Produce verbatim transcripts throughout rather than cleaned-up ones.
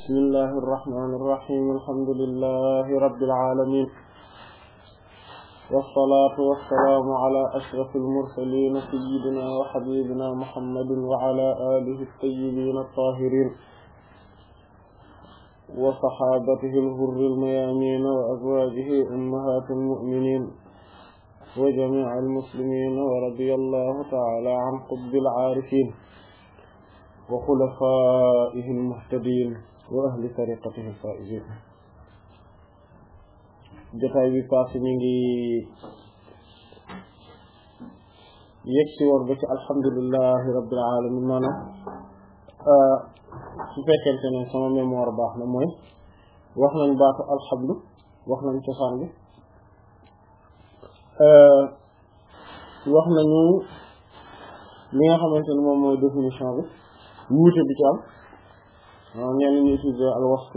bismillahi irrahmani irrahim alhamdulillahi rabbil alamin wassalatu wassalamu ala ashrafil mursalin sayyidina wa habibina muhammadin wa ala alihi at-tayyibin at-tahirin wa sahabatihi al-ghurri al-mayamin wa azwajihi ummahatil mu'minin wa jami'il muslimin wa radiyallahu ta'ala an qutbil arifin wa khulafaihi al-muhtadin wa ahli tariqatihi al-faizin. jotaay bi passé ñu ngi yegg si woon ba ci alhamdulillahi rabbil alamin maanaam su fekkente ne sama mémoire baax na mooy wax nañ baatu alhamdu wax nañ cosaan bi wax nañu li nga xamante ne moom mooy définition bi wuute bi ci am waaw ñenn ñu utilisé al wasfu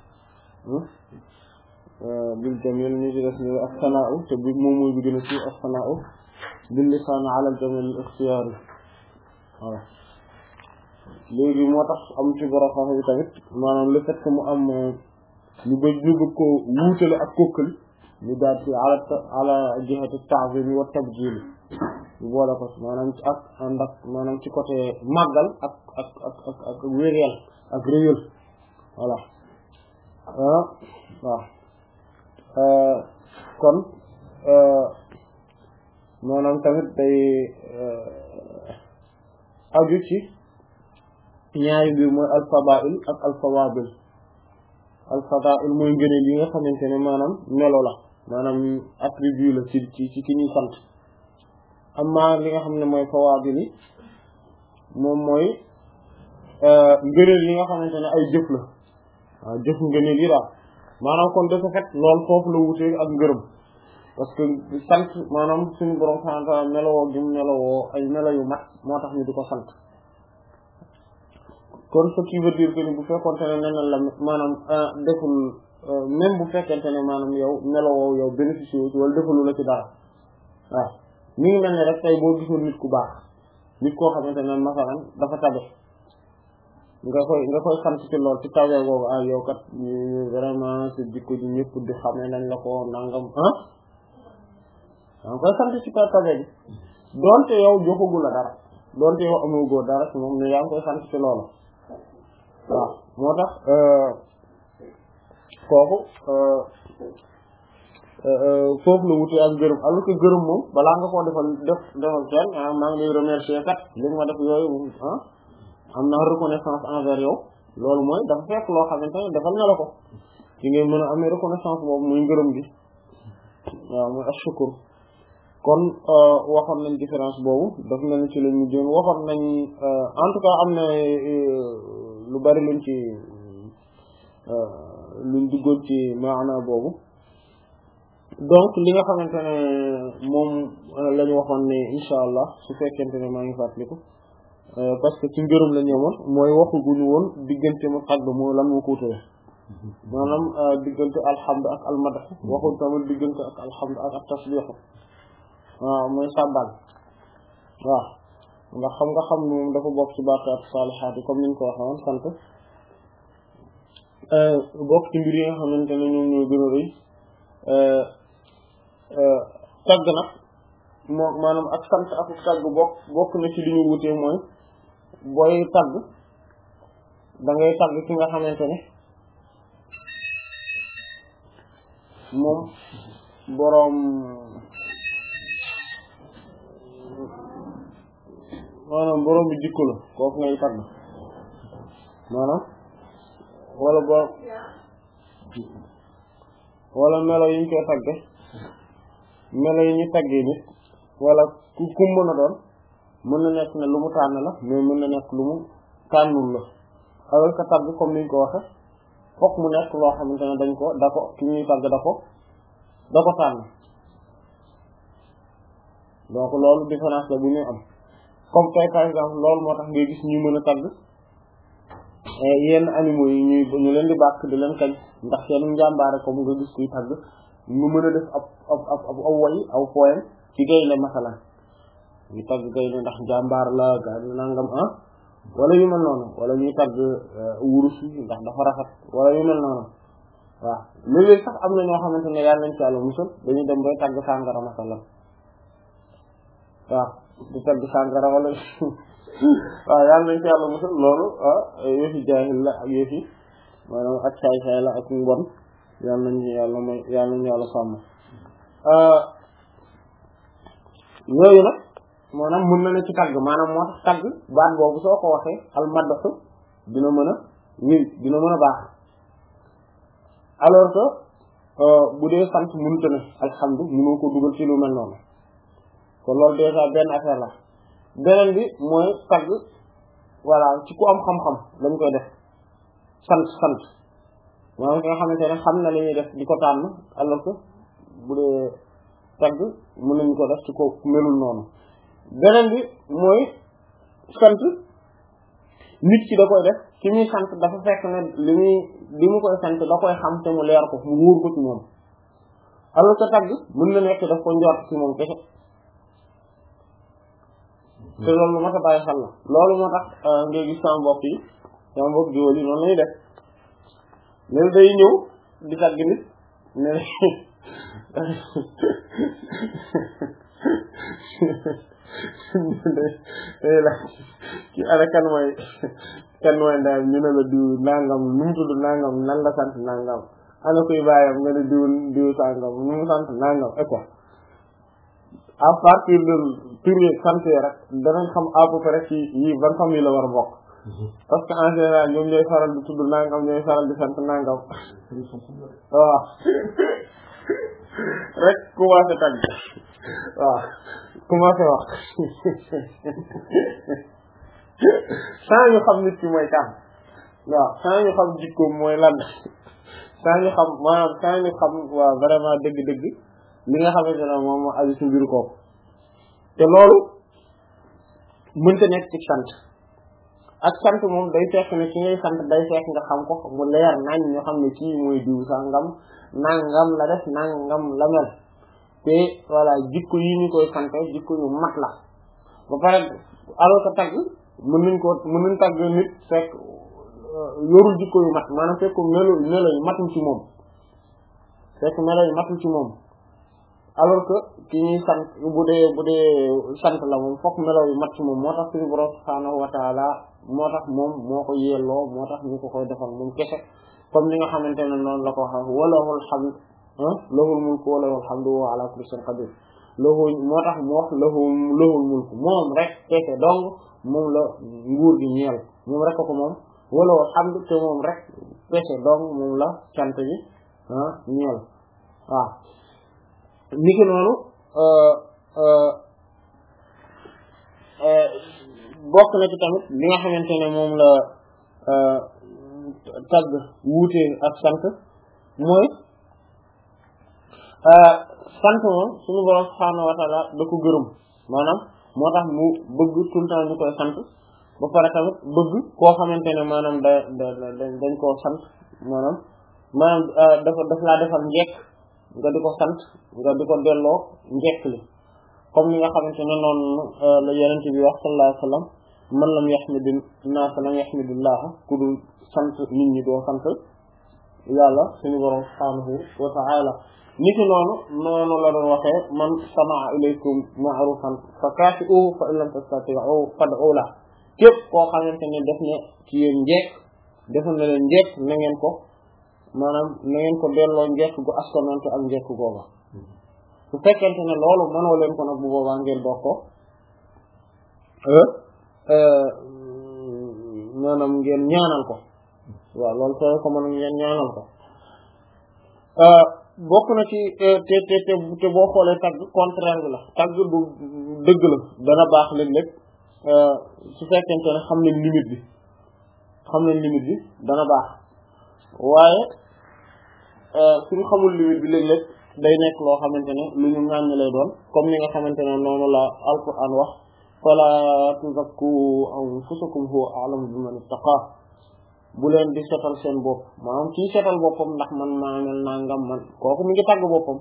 bil jamil ñu ci def ni as-sana'u te bi moom mooy bi gën a ci as-sana'u bil lisaan ala al jamil al ikhtiyari waaw léegi moo tax am ci boroxam bi tamit maanaam le fait que mu am ñu bëgg ñu bëgg ko wuutale ak kokkali ñu daal ci ala ala jihati ta'zim wa tabjil ñu boole ko maanaam ci ak ànd ak maanaam ci côté màggal ak ak ak ak ak wéréel ak réyal voilà ah waaw kon maanaam tamit day aju ci ñaari mbir mooy al-fadaa'il ak al-fawaadil al-fadaa'il mooy ngëneel yi nga xamante ne maanaam melo la maanaam attribut la ci ci ci ki ñuy sant amma li nga xam ne mooy fawaadil yi moom mooy ngëneel yi nga xamante ne ay jëf la waaw jëf ngëneel yi daal maanaam kon de ce fait loolu foofu la wutee ak ngërëm parce que sant maanaam suñu borom subhaanahu wa ta'aala melowoo gi mu melowoo ay melo yu mat moo tax ñu di ko sant kon ce qui veut dire que ni bu fekkonte ne neneen la maanaam deful même bu fekkente ne maanaam yow melowoo yow bénéficié wu ci wala defalu la ci dara waaw mi ngi mel ne rek tey boo gisoon nit ku baax nit koo xamante ne masalan dafa tabe nga koy nga koy sant ci lool ci tabe boobu ah yow kat vraiment ci jikko ji ñëpp di xamee nañ la ko nangam ah nga koy sant ci tabe bi doonte yow joxagu la dara doonte yow amagoo dara ci moom ne yaa ngi koy sant ci loolu waaw moo tax kooku foofu la wutee ak gërëm alors que gërëm moom balaa nga koo defal def defal kenn ah maa ngi lay remercier kat li nga ma def yooyu ah am na reconnaissance envers yow loolu mooy dafa fekk loo xamante ne defal na la ko ci ngay mën a amee reconnaissance boobu muy ngërëm gi waaw muy ashkur kon waxoon nañ différence boobu daf na ni ci lañ ñu jën waxoon nañ en tout cas am na lu bari luñ ci luñ duggoon ci maana boobu donc li nga xamante ne moom la ñu waxoon ne insha allah su fekkente ne maa ngi fàttaliku parce que ci ngërëm la ñëwoon mooy waxu guñu woon diggante mu xagg moo lan moo ko wutale maanaam diggante alhamdu ak almadax waxul tamit diggante ak alhamdu ak ak tasbiix waaw mooy sàbbal waaw ndax xam nga xam moom dafa bokk ci baaqaat saalihaat yi comme niñ ko waxee woon sant bokk ci mbir yi nga xamante ne ñoom ñoo gën a rëy tagg nag moo maanaam ak sant ak tagg bokk bokk na ci li ñu wutee mooy booy tagg da ngay tagg ki nga xamante ne moom boroom maanaam boroom bi jikko la kooku ngay tagg maanaam wala boroom wala melo yi ñu koy tagge melo yi ñu taggee nit wala ku ku mën a doon mën na nekk ne lu mu tànn la mais mën na nekk lu mu tànnul la alors que tagg comme niñ ko waxe fokk mu nekk loo xamante ne dañ ko da ko ki ñuy tagg da ko da ko tànn donc loolu différence la bu ñuy am comme tey par exemple loolu moo tax ngay gis ñu mën a tagg yenn animaux yi ñuy ñu leen di bàkk di leen kañ ndax seen njàmbaare comme nga gis kuy tagg mu mën a def ab ab ab ab aw way aw poème ci gaynde masalan ñu tagg gaynde ndax njàmbaar la ga nangam ah wala yu mel noonu wala ñuy tagg wurus yi ndax dafa rafet wala yu mel noonu waaw léeg-léeg sax am na ñoo xamante ne yàlla nañ ci yàlla musal dañuy dem bay tagg sàngara masalan waaw di tagg sàngara wala waaw yàlla nañ ci yàlla musal loolu ah yëfi jaahil la ak yëfi maanaam ak saay-saay la ak mbon yàlla nañ ci yàlla may yàlla nañ yàlla sàmm yooyu nag maanaam mën na ne ci tagg maanaam moo tax tagg baat boobu soo ko waxee al madhu dina mën a wéy dina mën a baax alors que bu dee sant mënta ne alhamdu mënoo ko dugal ci lu mel noonu kon loolu déjà benn affaire la beneen bi mooy tagg voilà ci ku am xam-xam lañ koy def sant sant maanaam ki nga xamante ne xam na li ñuy def di ko tànn alors que bu dee tagg mën nañu ko def ci ko melul noonu beneen bi mooy sant nit ki da koy def ci muy sant dafa fekk ne li muy li mu koy sant da koy xam te mu leer ko mu wóor ko ci moom alors que tagg mën na nekk daf ko njort ci moom kese te loolu lu ma ta bàyyi xel la loolu moo tax ngay gis sama mbokk yi sama mbokk jiwóol yi noonu lañuy def léegi day ñëw di tagg nit ne day la ki ana kan mooy kan mooy daal ñu ne la diw nangam nu mu tudd nangam nan la sant nangam ana kuy bàyyam nga ne diw diw sangam nu mu sant nangam et quoi à partir de tur yi sant yi rek danañ xam à peu près ci yi ban famille la war a bokk parce que en général ñoom ñooy faral di tudd nangam ñooy faral di sant nangam waaw rek commencé tagg waaw commencé wax saa ñu xam nit ki mooy kan waaw saa ñu xam jikkoom mooy lan saa ñu xam maanaam saa ñu xam waaw vraiment dëgg-dëgg li nga xamante ne moom moo aju ci mbiru kooku te loolu mënta nekk ci sant ak sant moom day fekk ne ki ngay sant day fekk nga xam ko mu leer nañ ñu xam ne kii mooy diw sangam nangam la def nangam la mel te voilà jikko yi ñu koy sante jikko yu mat la ba pare alors que tagg mën nañ ko mën nañ tagg nit fekk yorul jikko yu mat maanaam fekk melo melo yu matul ci moom fekk melo yu matul ci moom alors que ki ñuy sant bu dee bu dee sant la moom fokk melo yu mat ci moom moo tax suñu borom subhaanahu wa taala moo tax moom moo ko yelloo moo tax ñu ko koy defal moom kese comme li nga xamante ne noonu la ko waxee walahul hamd lahul mulku wa lahul hamdu wa ala kulli shay'in qadir lahu moo tax mu wax lahu lahul mulku moom rek kese donc moom la nguur gi ñeel moom rek ko moom walahul hamdu te moom rek kese donc moom la cant gi ah ñeel waaw niki noonu bokk na ci tamit li nga xamante ne moom la tagg wuute ak sant mooy sant moom suñu borom subhaanahu wa ta'ala da ko gërëm maanaam moo tax mu bëgg tout le temps ñu koy sant ba pare tamit bëgg koo xamante ne maanaam da da dañ koo sant maanaam maanaam dafa daf laa defal njekk nga di ko sant nga di ko delloo njekk li comme ni nga xamante ne noonu la yonent bi wax sallallahu alayhi wa sallam man lam yahmidi naas lam yahmidillah ku dul sant nit ñi doo sant yàlla suñu borom subhanahu wa ta'ala niki noonu noonu la doon waxee man sama'a ilaykum ma'rufan fa kafi'uhu fa in lam tastati'u fad'u la képp koo xamante ne def ne ci yéen njekk defal na leen njekk na ngeen ko maanaam na ngeen ko delloo njekk gu askanante ak njekk googa su fekkente ne loolu mënoo leen ko nag bu boobaa ngeen dox ko maanaam ngeen ñaanal ko waaw loolu soo ko mën ngeen ñaanal ko bokk na ci te te te te boo xoolee tagg contraire bi la tagg du dëgg la dana baax léeg-léeg su fekkente ne xam nañ limite bi xam nañ limite bi dana baax waaye suñu xamul limite bi léeg-léeg day nekk loo xamante ne lu ñu ŋàññ lay doon comme ni nga xamante ne noonu la alquran wax fala tuzakku anfusakum huwa a'lamu biman ittaqa bu leen di setal seen bopp maanaam kii setal boppam ndax man maa mel nangam man kooku mi ngi tàgg boppam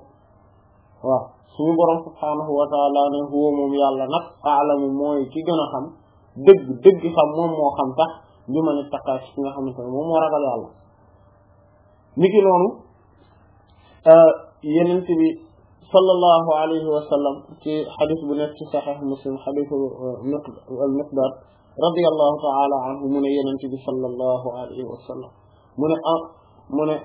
waaw suñu borom subhaanahu wa ta'ala ne huwa moom yàlla nag a'lamu mooy ki gën a xam dëgg dëgg xam moom moo xam tax li ma ne taqaa ci nga xamante ne moom moo ragal yàlla niki noonu yenent bi sallallahu alayhi wa sallam ci xadis bu nekk ci saxiix muslim xadisu al miqdaad radiyallahu ta'ala anhu mu ne yenent bi sallallahu alayhi wa sallam mu ne ah mu ne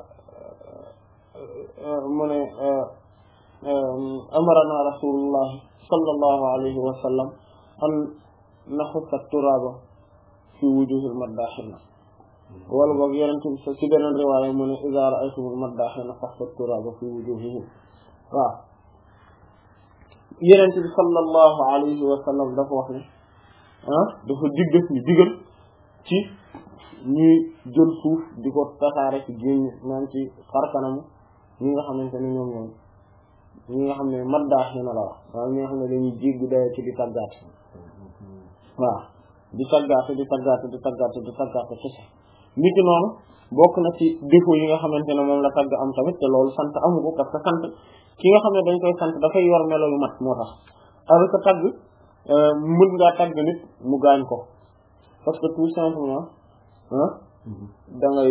mu ne amarana rasulullah sallallahu alayhi wa sallam an naxussa turaaba fi wujuhil maddaxina wala boog yeneen ci beneen riwaaya mu ne iza ra'aytumul maddaxina faxsu turaaba fi wujuhihim waaw yeneen bi sallallahu alayhi wa sallam dafa wax ne ah dafa dig def ñu digal ci ñuy jël suuf di ko tasaare ci génn naan ci xarkanamu ñi nga xamante ne ñoom ñoom ñi nga xam ne maddaxina la wax waaw ñi nga xam ne dañuy jéggi daya ci di tàggaat waaw di tàggaate di tàggaate di tàggaate di tàggaate ci sax niki noonu bokk na ci défaut yi nga xamante ne moom la tàgg am tamit te loolu sant amu ko parce que sant ki nga xam ne dañ koy sant dafay yor melo yu mat moo tax alors que tàgg mën ngaa tàgg nit mu gaañ ko parce que tout simplement ah da ngay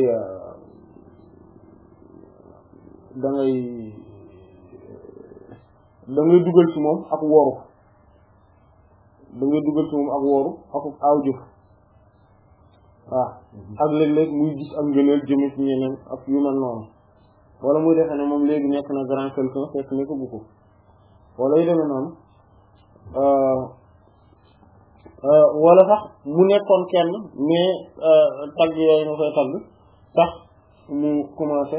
da ngay da ngay dugal ci moom ak woru da ngay dugal ci moom ak wooru ak aw jëf waaw ak léeg-léeg muy gis ak ngëneel jëme ci ñeneen ak yu mel noonu wala muy defe ne moom léegi nekk na grand quelqu'un fekk ne ko bu ko wala yu demee noonu wala sax mu nekkoon kenn mais tagg yooyu nga koy tagg sax mu commencé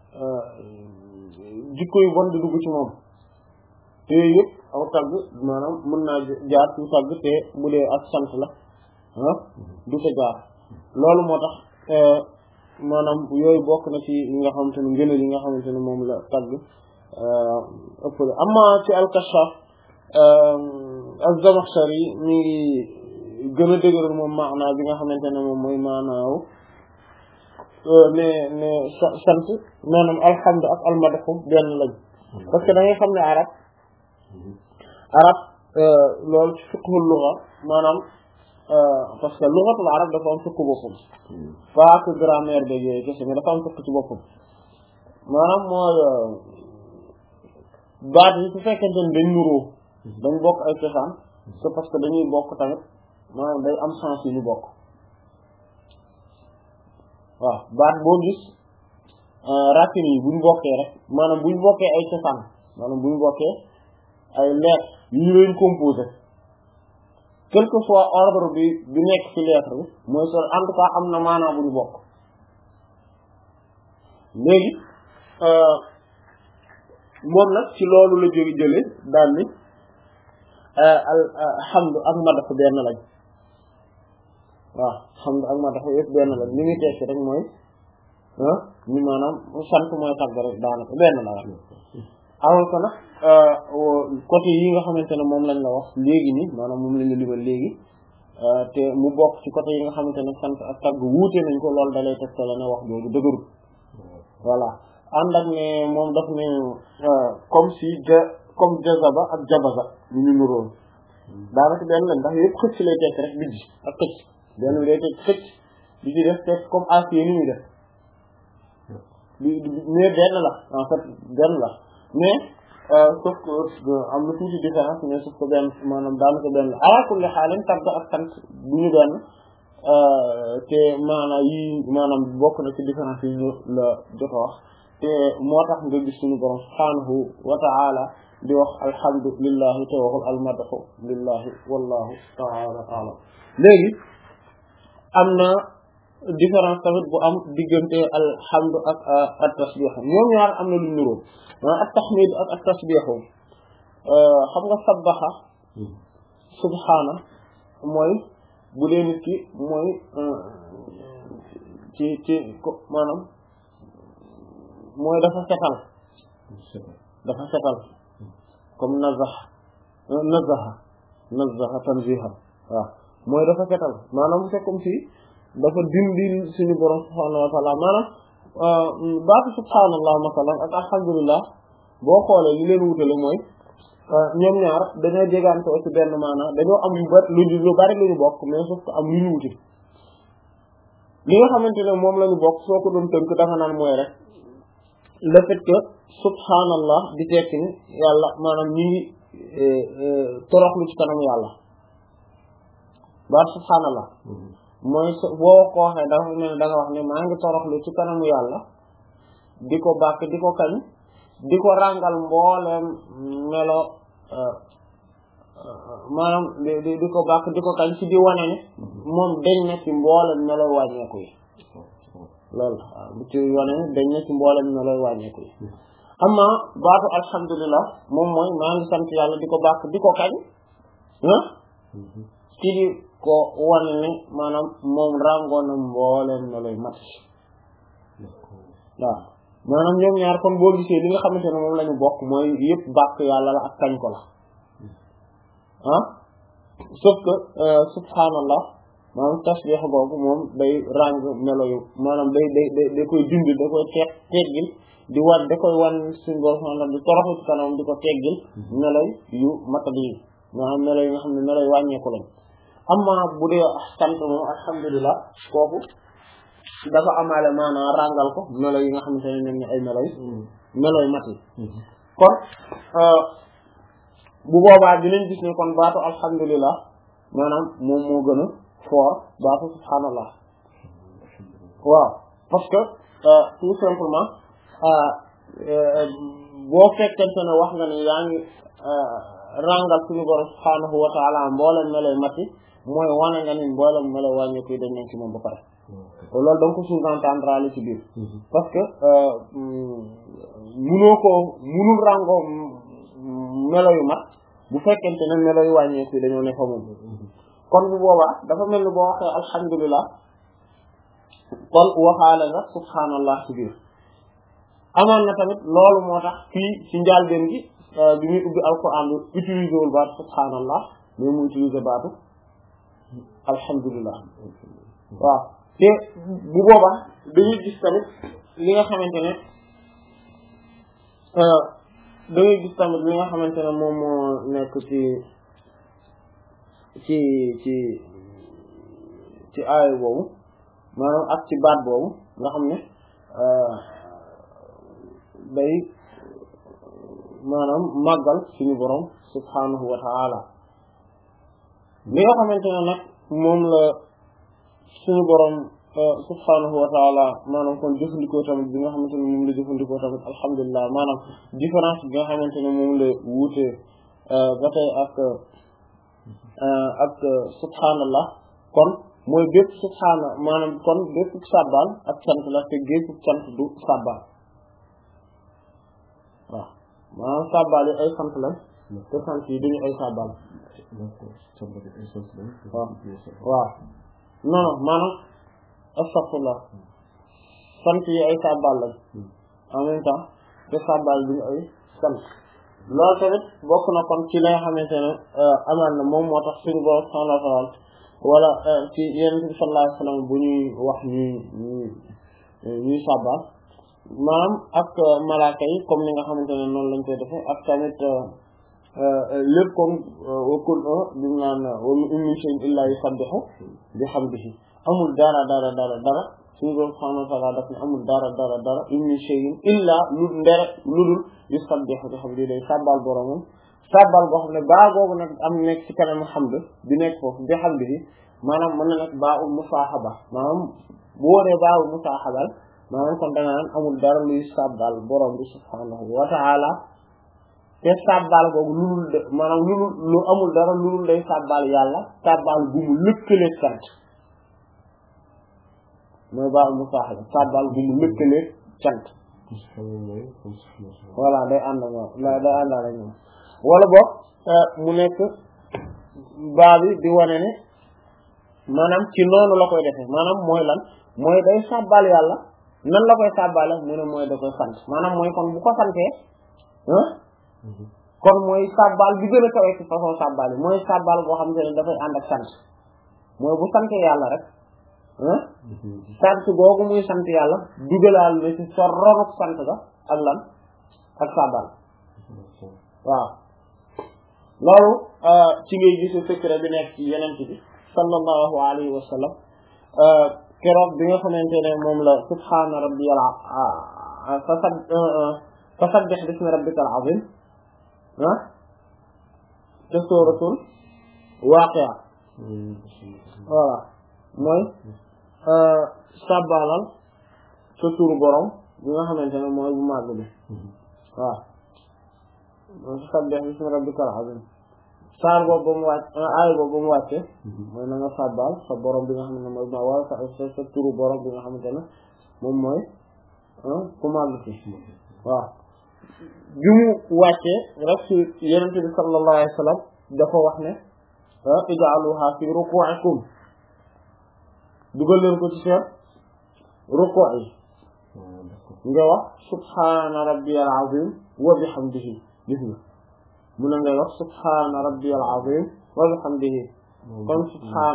jikko yu bon di dugg ci moom te yëpp aw tagg maanaam mën naa jaar ci tagg te bu dee ak sant la ah du ca jaar loolu moo tax maanaam yooyu bokk na ci yi nga xamante ne ngëneel yi nga xamante ne moom la tagg ëppale amma ci al-Kashaf az-Zamakhshari mi ngi gën a dëgëral moom maanaa bi nga xamante ne moom mooy maanaaw ne ne sant maanaam alhamdu ak almadhu benn lañ parce que da ngay xam ne arab arab loolu ci fiqhul lugha maanaam parce que lughatul arab dafa am fiqh boppam pas que grammaire beeg yooyu kese mais dafa am fiqh ci boppam maanaam mooy baat yi su fekkente ne dañ nuroo dañ bokk ay cosaan c'est parce que dañuy bokk tamit maanaam day am sens yu ñu bokk waaw baat boo gis racines yi bu ñu bokkee rek maanaam bu ñu bokkee ay cosaan maanaam bu ñu bokkee ay lettres yu leen composé quel que soit ordre bi bi nekk ci lettre bi mooy so en tout cas am na maanaam bu ñu bokk léegi moom nag ci loolu la jóge jële daal ni alhamdu ak madax benn lañ waaw alhamdu ak madax yëpp benn lañ li muy tekki rek mooy ah ñu maanaam sant mooy tagg rek daanaka benn la wax alors que nag côté yi nga xamante ne moom lañ la wax léegi nii maanaam moom lañ la limal léegi te mu bokk ci côté yi nga xamante ne sant ak tagg wuute nañ ko loolu dalay tegtale ne wax jooju dëgërul voilà ànd ak ne moom daf ne comme si ja comme jazaba ak jabaza ñu ñu nuróon daanaka benn lañ ndax yëpp xëcc lay tekk rek bijji ak xëcc benn lay tekk xëcc di ci def tekk comme acier ni muy def di mais benn la en fait benn la mais sauf que am na tuuti différence mais sauf que benn maanaam daanaka benn la ala kulli xaalin tagg ak sant bu ñu benn te maanaam yi maanaam bokk na ci différence yi ñu la jot a wax te moo tax nga gis suñu borom subhaanahu wa ta'ala di wax alhamdulillahi te waxul almadahu lillahi wallahu ta'ala a'lam léegi am na différence tamit bu am diggante alhamdu ak at tasbih ñoom ñaar am na lu nuroo maanaam at tahmid ak at tasbih xam nga sabbaha subhaana mooy bu dee nit ki mooy ci ci maanaam mooy dafa setal dafa setal comme nazaha nazaha nazaha tanziha waaw mooy dafa setal maanaam c'est comme si dafa dindi suñu borom subhaanahu wa ta'ala maanaam baatu subhaanallah masalan ak alhamdulillah boo xoolee li leen wutale mooy ñoom ñaar dañoo jégantoo ci benn maanaam dañoo am lu bari lu lu bari lu ñu bokk mais sauf que am lu ñu wuti li nga xamante ne moom la ñu bokk soo ko doon tënk dafa naan mooy rek le fait que subhanallah di tekki ni yàlla maanaam ñi ngi toroxlu ci kanam yàlla baat subhanallah mooy boo ko waxee dafa mel da nga wax ne maa ngi toroxlu ci kanamu yàlla di ko bàkk di ko kañ di ko ràngal mbooleem melo maanaam di di ko bàkk di ko kañ ci di wane ne moom dañ na ci mbooleem melo wàññeeku yi loolu waaw bu ci wane ne dañ na ci mbooleem melo wàññeeku yi amma baatu alhamdulillah moom mooy maa ngi sant yàlla di ko bàkk di ko kañ ah ci di ko wane ne maanaam moom ràngoo na mbooleem meloy mat waaw maanaam ñoom ñaar kon boo gisee li nga xamante ne moom la ñu bokk mooy yëpp bàkk yàlla la ak kañ ko la ah sauf que subhanallah maanaam tasbih boobu moom day ràng melo yu maanaam day day day da koy dindi da koy teeg teggil di wan da koy wan suñu borom maanaam di toroxu ci kanam di ko teggil melo yu matadi yi maanaam melo yi nga xam ne melo yu wàññeeku lañ amma bu dee sant moom alhamdulillah kooku dafa amaale maanaam ràngal ko melo yi nga xamante ne ñoom ne ay melo yi melo yu mat yi kon bu boobaa dinañ gis ne kon baatu alhamdulillah maanaam moom moo gën a fort baatu subhanallah waaw parce que tout simplement boo fekkente ne wax nga ne yaa ngi ràngal suñu borom subhanahu wa ta'ala mboolem melo yu mat yi mooy wane nga ni mboolem melo wàññeeku yi dañ nañ ci moom ba pare loolu da nga ko sous-entendre li ci biir parce que munoo ko munul ràngoo melo yu mat bu fekkente ne melo yu wàññeeku yi dañoo ne fa moom kon bu boobaa dafa mel ni boo waxee alhamdulillah kon waxaale nga subhanallah ci biir amaan na tamit loolu moo tax fii ci njàlbéen gi bi muy ubbi alquran bi utilisé wul baatu subhanallah mais mu utilisé baatu alhamdulillah waaw te bu boobaa dañuy gis tamit li nga xamante ne dañuy gis tamit li nga xamante ne moom moo nekk ci ci ci ci aaya boobu maanaam ak ci baat boobu nga xam ne day maanaam màggal suñu borom subhanahu wa ta'ala li nga xamante ne nag moom la suñu borom subhanahu wa ta'ala maanaam kon jëfandikoo tamit bi nga xamante ne moom la jëfandikoo tamit alhamdulilah maanaam différence bi nga xamante ne moom la wuute ba tey ak ak subhanallah kon mooy bépp subhana maanaam kon bépp sabbal ak sant la te gépp sant du sabbal waaw maanaam sabbal yi ay sant lañ te sant yi duñu ay sabbal waaw waaw non non maanaam astaghfirullah sant yi ay sabbal lañ en même temps te sabbal duñu ay sant loolu tamit bokk na kon ci li nga xamante ne amaan na moom moo tax suñu borom subhanahu wa ta'ala wala ci yonent bi sallallahu alayhi wasallam bu ñuy wax ñuy ñuy ñuy sabbal maanaam ak malaaka yi comme ni nga xamante ne noonu lañ koy defee ak tamit lépp comme wakul bi mu naan wa min shay'in illa yusabbihu bihamdihi amul dara dara dara dara suñu borom subhanahu wa ta'ala daf ne amul dara dara dara min shay'in illa lu ndere lu dul yusabbihu bihamdihi day sabbal boromam sabbal boo xam ne baa boobu nag am nekk ci kanam hamd bi nekk foofu bihamdihi maanaam mën na nag baa ul musaahaba maanaam boo dee baa ul musaahabal maanaam kon da nga naan amul dara luy sabbal borom bi subhanahu wa ta'ala te sabbal boobu lu dul de maanaam lu lu amul dara lu dul day sabbal yàlla sabbal bu mu lëkkaleeg sant mooy baa ul musaahaba sabbal bu mu lëkkaleeg sant voilà day ànd ak moom day ànd ak moom wala boog mu nekk baa bi di wane ne maanaam ci noonu la koy defee maanaam mooy lan mooy day sabbal yàlla nan la koy sabbale mu ne mooy da koy sant maanaam mooy kon bu ko santee ah kon mooy sabbal bi gën a kawe ci façon sabbal yi mooy sabbal boo xam ne dafay ànd ak sant mooy bu santee yàlla rek ah sant googu muy sant yàlla dugalaal na ci sa ronuk sant ga ak lan ak sabbal waaw loolu ci ngay gis secret bi nekk ci yeneen bi sallallahu alayhi wa sallam keroog bi nga xamante ne moom la subhaana rabbiyal fasabbih bismi rabbikal azim ah te sooratul waaqi'a voilà mooy sàbbaalal sa turu borom bi nga xamante ne mooy bu màgg bi waaw fasabbih bismi rabbikal azim saar boobu ba mu wàcc aay boobu ba mu wàcce mooy na nga sàbbaal sa borom bi nga xam ne mooy ma wala sa sa turu borom bi nga xamante ne moom mooy ku màgg ci waaw bi mu wàccee rek ci yonent bi sallallahu alayhi wa sallam dafa wax ne ij'aluha fi ruku'ikum dugal leen ko ci seen ruku' yi nga wax subhana rabbiyal azim wa bihamdihi gis nga mu ne ngay wax subhana rabbiyal azim wa bihamdihi kon subhan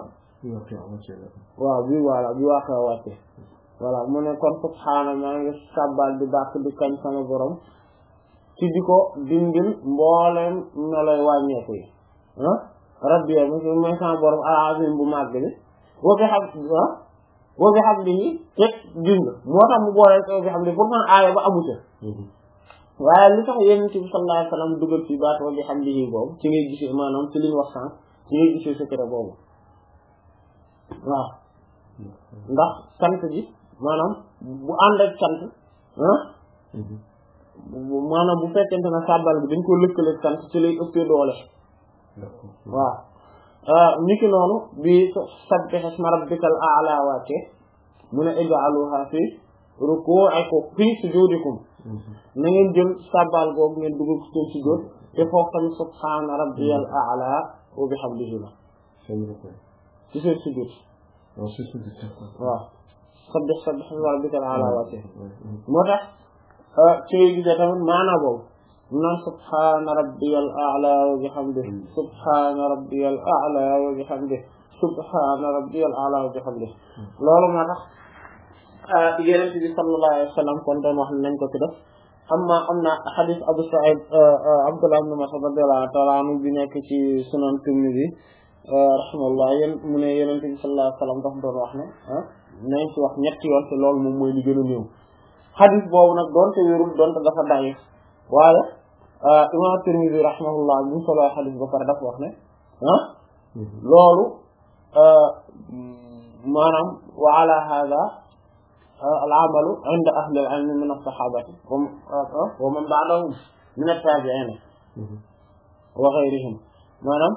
waaw bi voilà bi waaqee wàcce voilà mu ne kon subhana maa ngi sabbal di bàkk di kañ sama borom ci di ko dindil mbooleem meloy wàññeeku yi ah rabbi mooy sama borom al azim bu màgg bi wa bihamdihi wa bihamdihi te dind moo tax mu boole ko bi xam ne pourtant aaya ba amu ca waaye li tax yonent bi sallallahu alayhi wa sallam dugal ci baat wa bihamdihi boobu ci ngay gisee maanaam ci li ñu wax sànq ci ngay gisee secret boobu waaw ndax sant bi maanaam bu ànd ak sant ah maanaam bu fekkente ne sàbbal bi dañ ko lëkkale sant ci lay ëppee doole waaw niki noonu bi sabbih isma rabbikal a'la wàcce mu ne ij'aluha fi ruku'ikum fi sujudikum na ngeen jël sabbal googu ngeen dugal ci seen sujud te foofu tamit subhana rabbiyal a'la wa bihamdihi la ci seen sujud waaw sabbih sabbih isma rabbikal a'la wàcce moo tax ci gisee tamit maana boobu naan subhana rabbiyal a'la wa bihamdihi subhana rabbiyal a'la wa bihamdihi subhana rabbiyal a'la wa bihamdihi loolu moo tax Yonent bi sallallahu alayhi wa sallam kon doon wax ne nañ ko ci def amma am na hadith Abu Sa'id Abdullah ibn Mas'ud radiyallahu ta'ala anhu bi nekk ci Sunan Tirmidhi rahimahullah yéen mu ne Yonent bi sallallahu alayhi wa sallam daf doon wax ne nañ ci wax ñetti yoon te loolu moom mooy li gën a néew hadith boobu nag doonte wérul doonte dafa daye waaye imam Tirmidhi rahimahullah bu ñu solo hadith ba pare dafa wax ne ah loolu maanaam wa ala hada al-amalu inda ahli al-ilm min as-sahabati wa man ba'dahum min at-tabi'in wa ghayrihim maanaam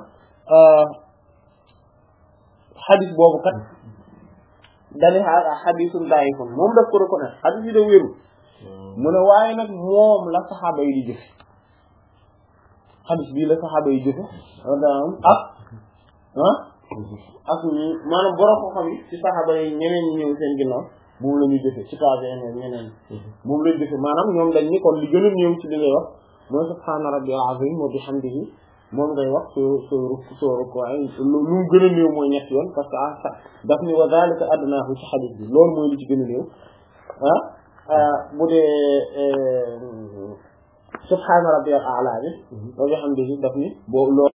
hadith boobu kat dali hadithun da'ifun moom daf ko reconnaître hadith yi da wéru mu ne waaye nag moom la saxaaba yi di jëf hadith bii la saxaaba yi jëfe ak ah ak maanaam borom ko xam yi ci saxaaba yi ñeneen ñi ñëw seen ginnaaw moom la ñuy jëfe ci tabi'in ñeneen moom lañ jëfe maanaam ñoom dañ ni kon li gën a néew ci li ngay wax mooy subhaana rabbiyal azim wa bihamdihi moom ngay wax soo soo soo rukkoo lu mu gën a néew mooy ñetti yoon parce que ah daf ni wa zalika adnaahu ci hadith bi loolu mooy li ci gën a néew ah bu dee subhaana rabbiyal a'la bi wa bihamdihi daf ni boo